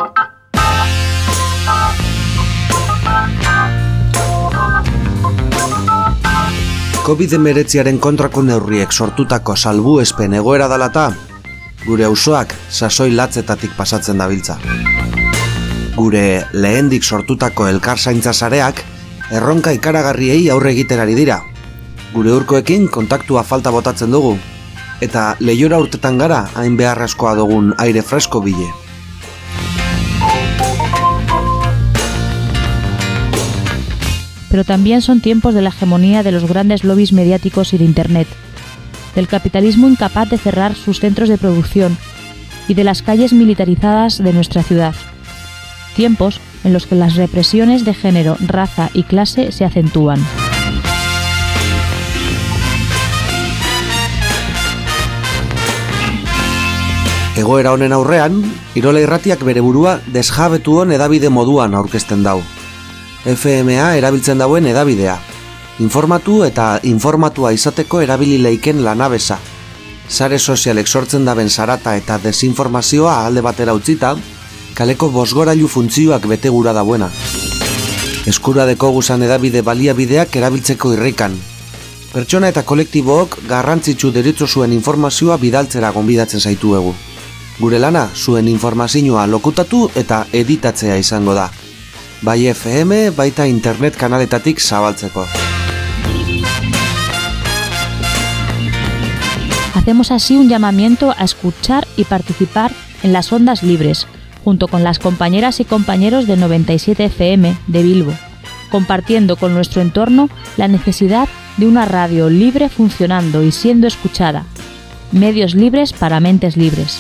COVID-19 kontrako neurriek sortutako salbuespen egoera dalata, gure auzoak sasoi latzetatik pasatzen dabiltza. Gure lehendik sortutako elkarzaintza sareak erronka ikaragarriei aurre egiten ari dira. Gure urkoekin kontaktua falta botatzen dugu, eta leihora urtetan gara hain beharrezkoa dugun aire fresko bile. Pero también son tiempos de la hegemonía de los grandes lobbies mediáticos y de Internet, del capitalismo incapaz de cerrar sus centros de producción y de las calles militarizadas de nuestra ciudad. Tiempos en los que las represiones de género, raza y clase se acentúan. Egoera honen aurrean, Irola Irratiak bere burua desjabetuon edabide moduan aurkezten dau. FMA erabiltzen dauen edabidea. Informatu eta informatua izateko erabili leiken lanabesa. Sare sozialek sortzen daben zarata eta desinformazioa alde batera utzita, kaleko bosgorailu funtzioak bete gura dauena. Eskura dekoguzan edabide baliabideak erabiltzeko irrikan. Pertsona eta kolektibook garrantzitsu deritzo zuen informazioa bidaltzera gonbidatzen zaituegu. Gure lana zuen informazioa lokutatu eta editatzea izango da. Bai FM, baita internet kanaletatik zabaltzeko. Hacemos así un llamamiento a escuchar y participar en las ondas libres, junto con las compañeras y compañeros de 97 FM de Bilbo, compartiendo con nuestro entorno la necesidad de una radio libre funcionando y siendo escuchada. Medios libres para mentes libres.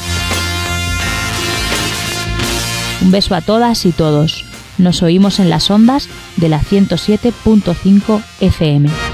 Un beso a todas y todos. Nos oímos en las ondas de la 107.5 FM.